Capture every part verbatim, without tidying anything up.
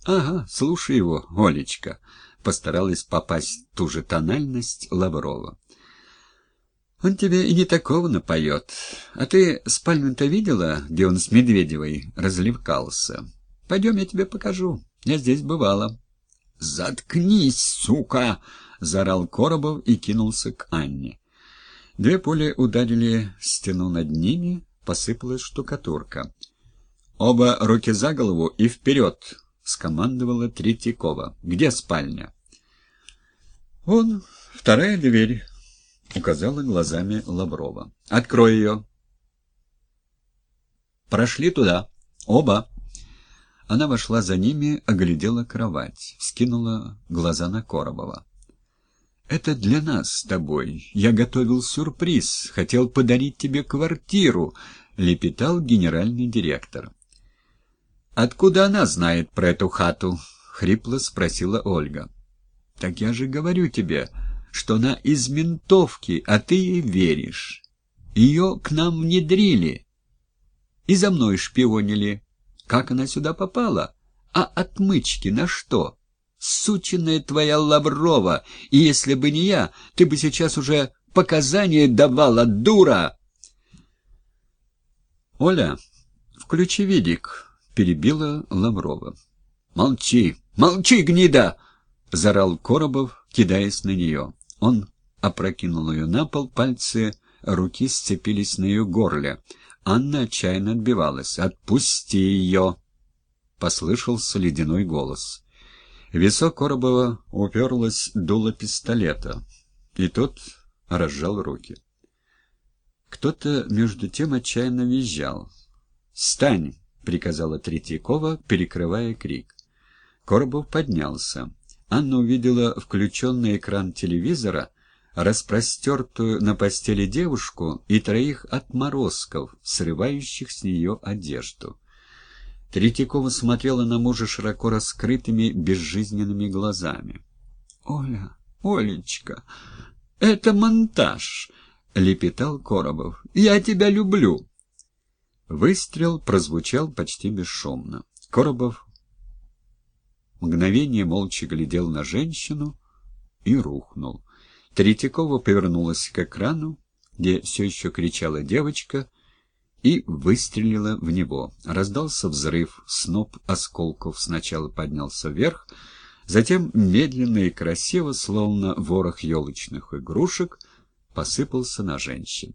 Ага, слушай его, Олечка. Постаралась попасть в ту же тональность Лаврова. Он тебе и не такого напоет. А ты спальню-то видела, где он с Медведевой развлекался? Пойдем, я тебе покажу. Я здесь бывала. «Заткнись, сука!» — заорал Коробов и кинулся к Анне. Две пули ударили в стену над ними, посыпалась штукатурка. «Оба руки за голову и вперед!» — скомандовала Третьякова. «Где спальня?» «Вон, вторая дверь», — указала глазами Лаврова. «Открой ее». «Прошли туда. Оба». Она вошла за ними, оглядела кровать, вскинула глаза на Коробова. «Это для нас с тобой. Я готовил сюрприз, хотел подарить тебе квартиру», — лепетал генеральный директор. «Откуда она знает про эту хату?» — хрипло спросила Ольга. «Так я же говорю тебе, что она из ментовки, а ты ей веришь. Ее к нам внедрили и за мной шпионили. Как она сюда попала? А отмычки на что? Сученная твоя Лаврова, и если бы не я, ты бы сейчас уже показания давала, дура!» «Оля, включи видик», — перебила Лаврова. «Молчи, молчи, гнида!» — заорал Коробов, кидаясь на нее. Он опрокинул ее на пол, пальцы руки сцепились на ее горле. Анна отчаянно отбивалась. «Отпусти ее!» — послышался ледяной голос. В висок Коробова уперлась дуло пистолета, и тот разжал руки. Кто-то между тем отчаянно визжал. «Встань!» — приказала Третьякова, перекрывая крик. Коробов поднялся. Анна увидела включенный экран телевизора, распростертую на постели девушку и троих отморозков, срывающих с нее одежду. Третьякова смотрела на мужа широко раскрытыми безжизненными глазами. «Оля, Олечка, это монтаж!» — лепетал Коробов. «Я тебя люблю!» Выстрел прозвучал почти бесшумно. Коробов мгновение молча глядел на женщину и рухнул. Третьякова повернулась к экрану, где все еще кричала девочка, и выстрелила в него. Раздался взрыв, сноп осколков сначала поднялся вверх, затем медленно и красиво, словно ворох елочных игрушек, посыпался на женщин.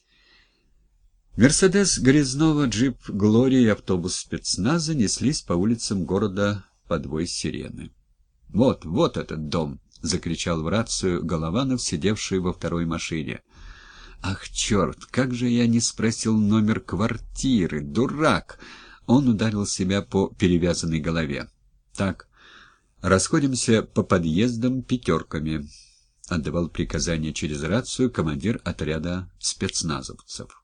Мерседес Грязнова, джип «Глория» и автобус спецназа неслись по улицам города под вой сирены. «Вот, вот этот дом!» — закричал в рацию Голованов, сидевший во второй машине. «Ах, черт, как же я не спросил номер квартиры, дурак!» Он ударил себя по перевязанной голове. «Так, расходимся по подъездам пятерками», — отдавал приказание через рацию командир отряда спецназовцев.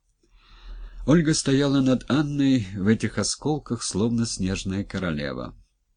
Ольга стояла над Анной в этих осколках, словно снежная королева.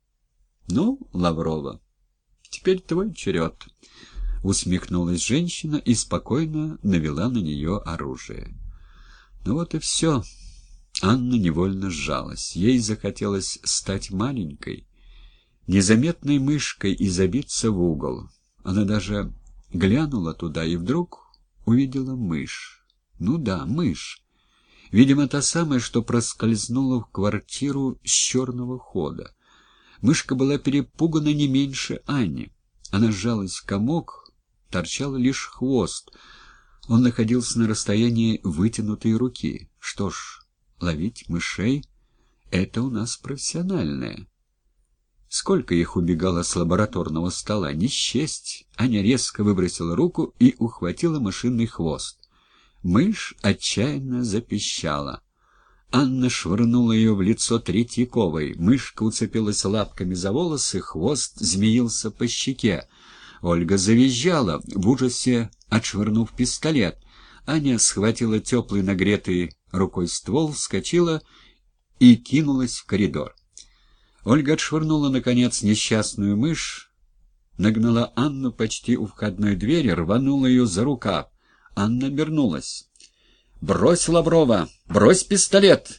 «Ну, Лаврова, теперь твой черед», — усмехнулась женщина и спокойно навела на нее оружие. Ну вот и все. Анна невольно сжалась. Ей захотелось стать маленькой, незаметной мышкой и забиться в угол. Она даже глянула туда и вдруг увидела мышь. Ну да, мышь. Видимо, та самая, что проскользнула в квартиру с черного хода. Мышка была перепугана не меньше Ани. Она сжалась в комок, торчал лишь хвост. Он находился на расстоянии вытянутой руки. Что ж, ловить мышей — это у нас профессиональное. Сколько их убегало с лабораторного стола, не счесть. Аня резко выбросила руку и ухватила мышиный хвост. Мышь отчаянно запищала. Анна швырнула ее в лицо Третьяковой. Мышка уцепилась лапками за волосы, хвост змеился по щеке. Ольга завизжала, в ужасе отшвырнув пистолет. Аня схватила теплый нагретый рукой ствол, вскочила и кинулась в коридор. Ольга отшвырнула, наконец, несчастную мышь, нагнала Анну почти у входной двери, рванула ее за рукав. Анна обернулась. «Брось, Лаврова! Брось пистолет!» —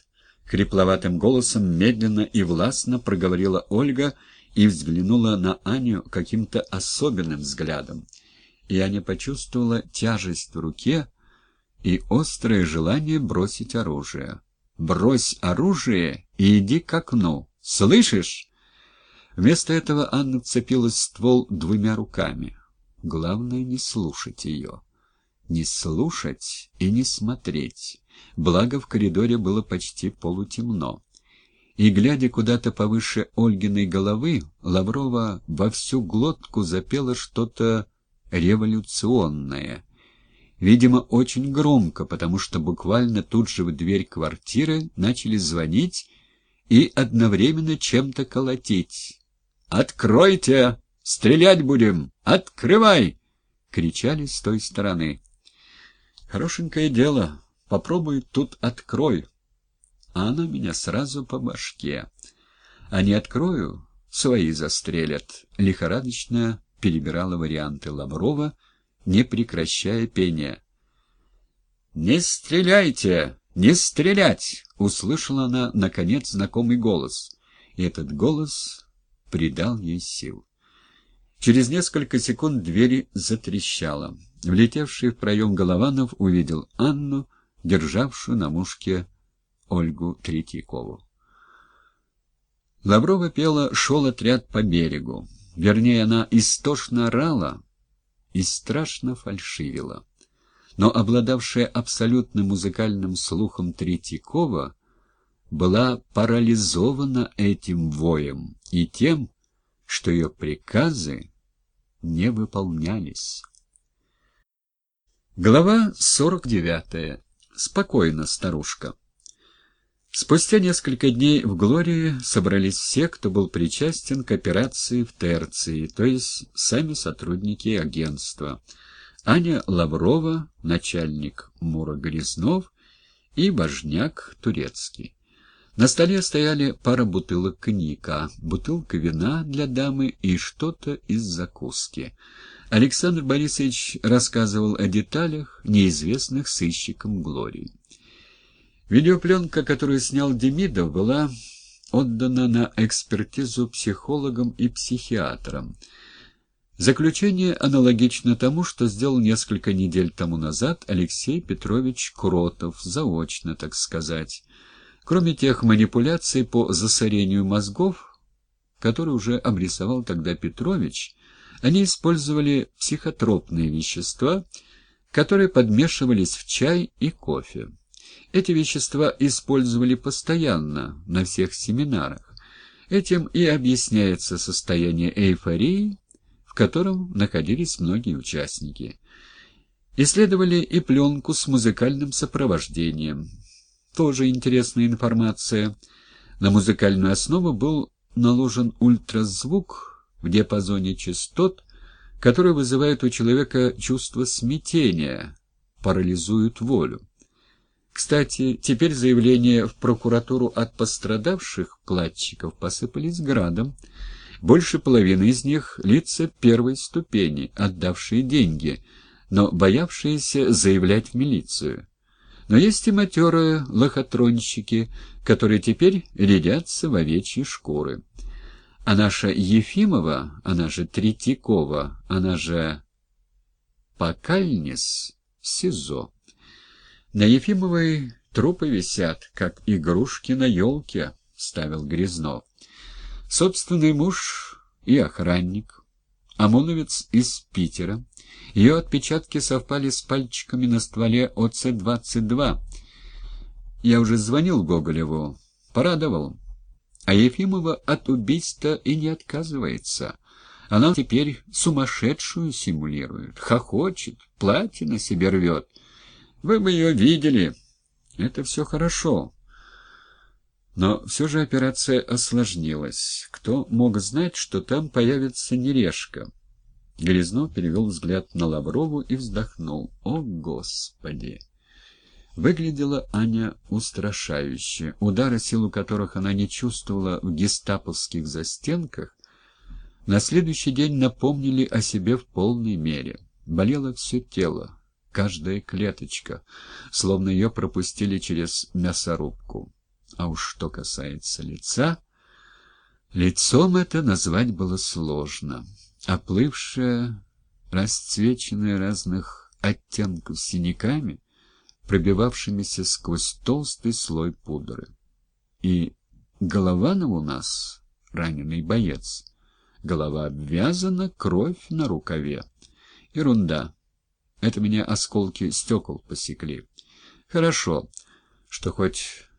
Хрипловатым голосом медленно и властно проговорила Ольга и взглянула на Аню каким-то особенным взглядом. И Аня почувствовала тяжесть в руке и острое желание бросить оружие. «Брось оружие и иди к окну! Слышишь?» Вместо этого Анна вцепилась в ствол двумя руками. Главное — не слушать ее. Не слушать и не смотреть. Благо в коридоре было почти полутемно. И, глядя куда-то повыше Ольгиной головы, Лаврова во всю глотку запела что-то революционное. Видимо, очень громко, потому что буквально тут же в дверь квартиры начали звонить и одновременно чем-то колотить. «Откройте! Стрелять будем! Открывай!» — кричали с той стороны. «Хорошенькое дело. Попробуй тут открой. А она меня сразу по башке. А не открою, свои застрелят». Лихорадочно перебирала варианты Лаврова, не прекращая пения. «Не стреляйте! Не стрелять!» — услышала она, наконец, знакомый голос. И этот голос придал ей сил. Через несколько секунд дверь затрещала. Влетевший в проем Голованов увидел Анну, державшую на мушке Ольгу Третьякову. Лаврова пела «Шел отряд по берегу». Вернее, она истошно орала и страшно фальшивила. Но обладавшая абсолютным музыкальным слухом Третьякова была парализована этим воем и тем, что ее приказы не выполнялись. Глава сорок девятая. Спокойно, старушка. Спустя несколько дней в Глории собрались все, кто был причастен к операции в Терции, то есть сами сотрудники агентства. Аня Лаврова, начальник Мура Грязнов и важняк Турецкий. На столе стояли пара бутылок коньяка, бутылка вина для дамы и что-то из закуски. Александр Борисович рассказывал о деталях, неизвестных сыщикам Глории. Видеопленка, которую снял Демидов, была отдана на экспертизу психологам и психиатрам. Заключение аналогично тому, что сделал несколько недель тому назад Алексей Петрович Кротов, заочно, так сказать. Кроме тех манипуляций по засорению мозгов, которые уже обрисовал тогда Петрович, они использовали психотропные вещества, которые подмешивались в чай и кофе. Эти вещества использовали постоянно на всех семинарах. Этим и объясняется состояние эйфории, в котором находились многие участники. Исследовали и пленку с музыкальным сопровождением. Тоже интересная информация. На музыкальную основу был наложен ультразвук в диапазоне частот, который вызывает у человека чувство смятения, парализует волю. Кстати, теперь заявления в прокуратуру от пострадавших вкладчиков посыпались градом. Больше половины из них — лица первой ступени, отдавшие деньги, но боявшиеся заявлять в милицию. Но есть и матерые лохотронщики, которые теперь рядятся в овечьи шкуры. А наша Ефимова, она же Третьякова, она же Покальнис в СИЗО. На Ефимовой трупы висят, как игрушки на елке, — вставил Грязнов. Собственный муж и охранник, ОМОНовец из Питера. Ее отпечатки совпали с пальчиками на стволе О Ц двадцать два. Я уже звонил Гоголеву, порадовал. А Ефимова от убийства и не отказывается. Она теперь сумасшедшую симулирует, хохочет, платье на себе рвет. Вы бы ее видели. Это все хорошо. Но все же операция осложнилась. Кто мог знать, что там появится Нерешка? Грязнов перевел взгляд на Лаврову и вздохнул. О, Господи! Выглядела Аня устрашающе. Удары, силу которых она не чувствовала в гестаповских застенках, на следующий день напомнили о себе в полной мере. Болело все тело, каждая клеточка, словно ее пропустили через мясорубку. А уж что касается лица, лицом это назвать было сложно. Оплывшее, расцвеченное разных оттенков синяками, пробивавшимися сквозь толстый слой пудры. И Голованов у нас раненый боец. Голова обвязана, кровь на рукаве. Ерунда. Это меня осколки стекол посекли. Хорошо, что хоть